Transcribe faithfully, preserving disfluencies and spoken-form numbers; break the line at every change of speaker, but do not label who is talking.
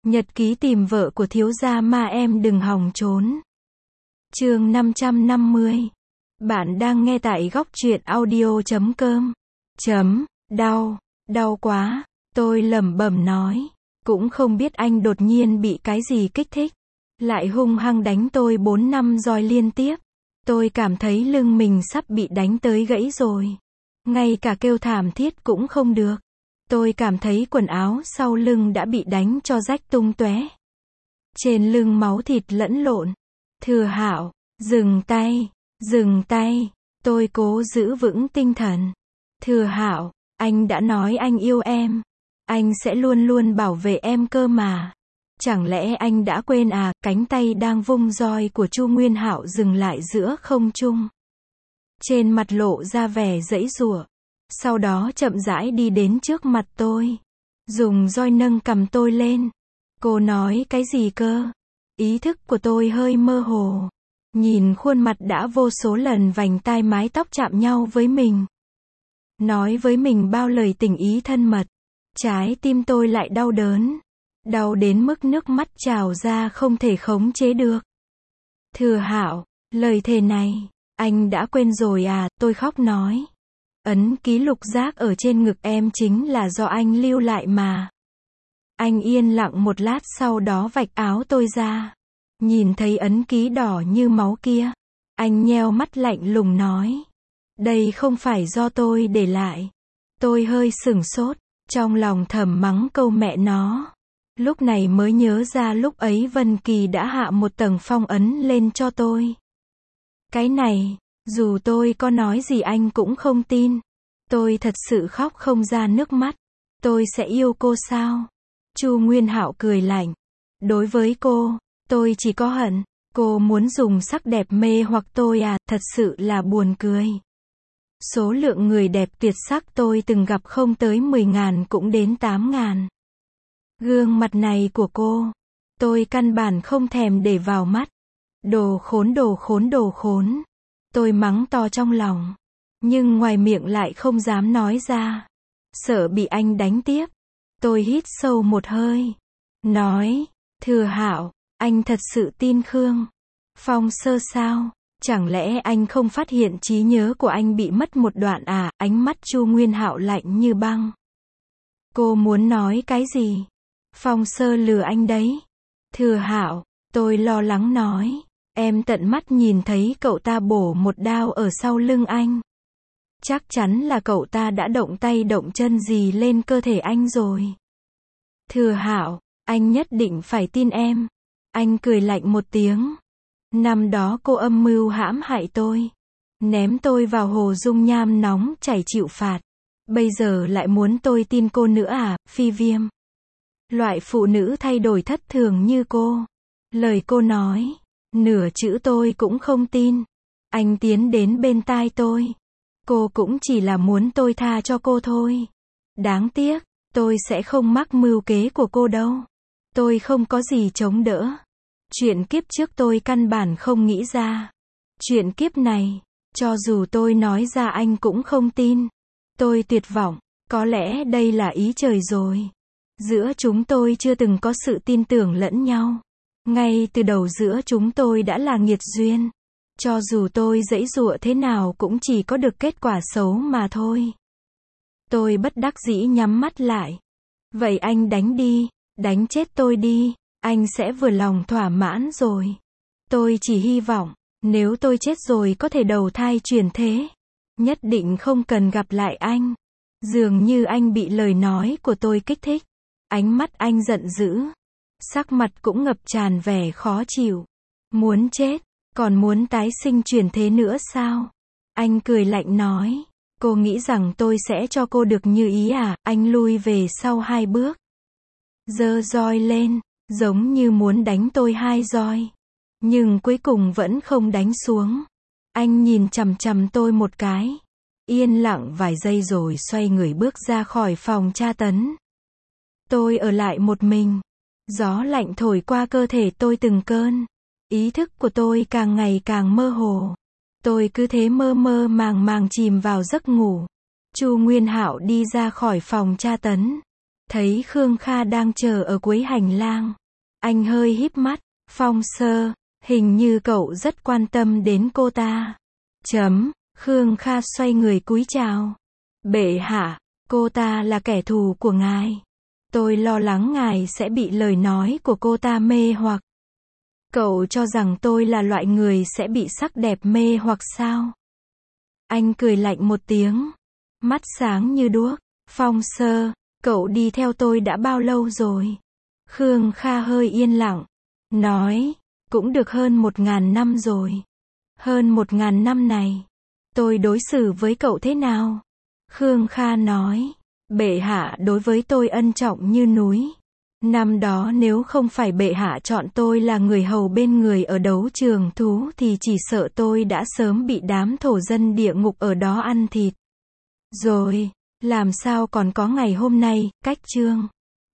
Nhật ký tìm vợ của thiếu gia ma em đừng hòng trốn. Chương năm trăm năm mươi. Bạn đang nghe tại góc truyện audio chấm com. Chấm, đau, đau quá, tôi lẩm bẩm nói. Cũng không biết anh đột nhiên bị cái gì kích thích. Lại hung hăng đánh tôi bốn năm roi liên tiếp. Tôi cảm thấy lưng mình sắp bị đánh tới gãy rồi. Ngay cả kêu thảm thiết cũng không được. Tôi cảm thấy quần áo sau lưng đã bị đánh cho rách tung tóe. Trên lưng máu thịt lẫn lộn. Thừa Hạo, dừng tay, dừng tay. Tôi cố giữ vững tinh thần. Thừa Hạo, anh đã nói anh yêu em. Anh sẽ luôn luôn bảo vệ em cơ mà. Chẳng lẽ anh đã quên à? Cánh tay đang vung roi của Chu Nguyên Hạo dừng lại giữa không trung. Trên mặt lộ ra vẻ giãy giụa. Sau đó chậm rãi đi đến trước mặt tôi. Dùng roi nâng cằm tôi lên. Cô nói cái gì cơ? Ý thức của tôi hơi mơ hồ. Nhìn khuôn mặt đã vô số lần vành tai mái tóc chạm nhau với mình. Nói với mình bao lời tình ý thân mật. Trái tim tôi lại đau đớn. Đau đến mức nước mắt trào ra không thể khống chế được. Thừa Hạo, lời thề này, anh đã quên rồi à? Tôi khóc nói. Ấn ký lục giác ở trên ngực em chính là do anh lưu lại mà. Anh yên lặng một lát sau đó vạch áo tôi ra. Nhìn thấy ấn ký đỏ như máu kia. Anh nheo mắt lạnh lùng nói. Đây không phải do tôi để lại. Tôi hơi sửng sốt. Trong lòng thầm mắng câu mẹ nó. Lúc này mới nhớ ra lúc ấy Vân Kỳ đã hạ một tầng phong ấn lên cho tôi. Cái này, dù tôi có nói gì anh cũng không tin. Tôi thật sự khóc không ra nước mắt. Tôi sẽ yêu cô sao? Chu Nguyên Hạo cười lạnh. Đối với cô, tôi chỉ có hận. Cô muốn dùng sắc đẹp mê hoặc tôi à? Thật sự là buồn cười. Số lượng người đẹp tuyệt sắc tôi từng gặp không tới mười ngàn cũng đến tám ngàn. Gương mặt này của cô, tôi căn bản không thèm để vào mắt. Đồ khốn đồ khốn đồ khốn. Tôi mắng to trong lòng. Nhưng ngoài miệng lại không dám nói ra. Sợ bị anh đánh tiếp. Tôi hít sâu một hơi. Nói, Thừa Hạo, anh thật sự tin Khương Phong Sơ sao? Chẳng lẽ anh không phát hiện trí nhớ của anh bị mất một đoạn à? Ánh mắt Chu Nguyên Hạo lạnh như băng. Cô muốn nói cái gì? Phong Sơ lừa anh đấy. Thừa Hạo, tôi lo lắng nói. Em tận mắt nhìn thấy cậu ta bổ một đao ở sau lưng anh. Chắc chắn là cậu ta đã động tay động chân gì lên cơ thể anh rồi. Thừa Hạo, anh nhất định phải tin em. Anh cười lạnh một tiếng. Năm đó cô âm mưu hãm hại tôi. Ném tôi vào hồ dung nham nóng chảy chịu phạt. Bây giờ lại muốn tôi tin cô nữa à? Phi Viêm. Loại phụ nữ thay đổi thất thường như cô. Lời cô nói, nửa chữ tôi cũng không tin. Anh tiến đến bên tai tôi. Cô cũng chỉ là muốn tôi tha cho cô thôi. Đáng tiếc, tôi sẽ không mắc mưu kế của cô đâu. Tôi không có gì chống đỡ. Chuyện kiếp trước tôi căn bản không nghĩ ra. Chuyện kiếp này, cho dù tôi nói ra anh cũng không tin. Tôi tuyệt vọng, có lẽ đây là ý trời rồi. Giữa chúng tôi chưa từng có sự tin tưởng lẫn nhau. Ngay từ đầu giữa chúng tôi đã là nghiệt duyên. Cho dù tôi giãy giụa thế nào cũng chỉ có được kết quả xấu mà thôi. Tôi bất đắc dĩ nhắm mắt lại. Vậy anh đánh đi, đánh chết tôi đi, anh sẽ vừa lòng thỏa mãn rồi. Tôi chỉ hy vọng, nếu tôi chết rồi có thể đầu thai chuyển thế. Nhất định không cần gặp lại anh. Dường như anh bị lời nói của tôi kích thích. Ánh mắt anh giận dữ. Sắc mặt cũng ngập tràn vẻ khó chịu. Muốn chết, còn muốn tái sinh chuyển thế nữa sao? Anh cười lạnh nói. Cô nghĩ rằng tôi sẽ cho cô được như ý à? Anh lui về sau hai bước. Giơ roi lên, giống như muốn đánh tôi hai roi. Nhưng cuối cùng vẫn không đánh xuống. Anh nhìn chằm chằm tôi một cái. Yên lặng vài giây rồi xoay người bước ra khỏi phòng tra tấn. Tôi ở lại một mình. Gió lạnh thổi qua cơ thể tôi từng cơn. Ý thức của tôi càng ngày càng mơ hồ. Tôi cứ thế mơ mơ màng màng chìm vào giấc ngủ. Chu Nguyên Hạo đi ra khỏi phòng tra tấn. Thấy Khương Kha đang chờ ở cuối hành lang. Anh hơi híp mắt, Phong Sơ, hình như cậu rất quan tâm đến cô ta. Chấm, Khương Kha xoay người cúi chào. Bệ hạ, cô ta là kẻ thù của ngài. Tôi lo lắng ngài sẽ bị lời nói của cô ta mê hoặc. Cậu cho rằng tôi là loại người sẽ bị sắc đẹp mê hoặc sao? Anh cười lạnh một tiếng. Mắt sáng như đuốc. Phong Sơ, cậu đi theo tôi đã bao lâu rồi? Khương Kha hơi yên lặng. Nói, cũng được hơn một ngàn năm rồi. Hơn một ngàn năm này, tôi đối xử với cậu thế nào? Khương Kha nói, bệ hạ đối với tôi ân trọng như núi. Năm đó nếu không phải bệ hạ chọn tôi là người hầu bên người ở đấu trường thú thì chỉ sợ tôi đã sớm bị đám thổ dân địa ngục ở đó ăn thịt. Rồi, làm sao còn có ngày hôm nay, cách chương.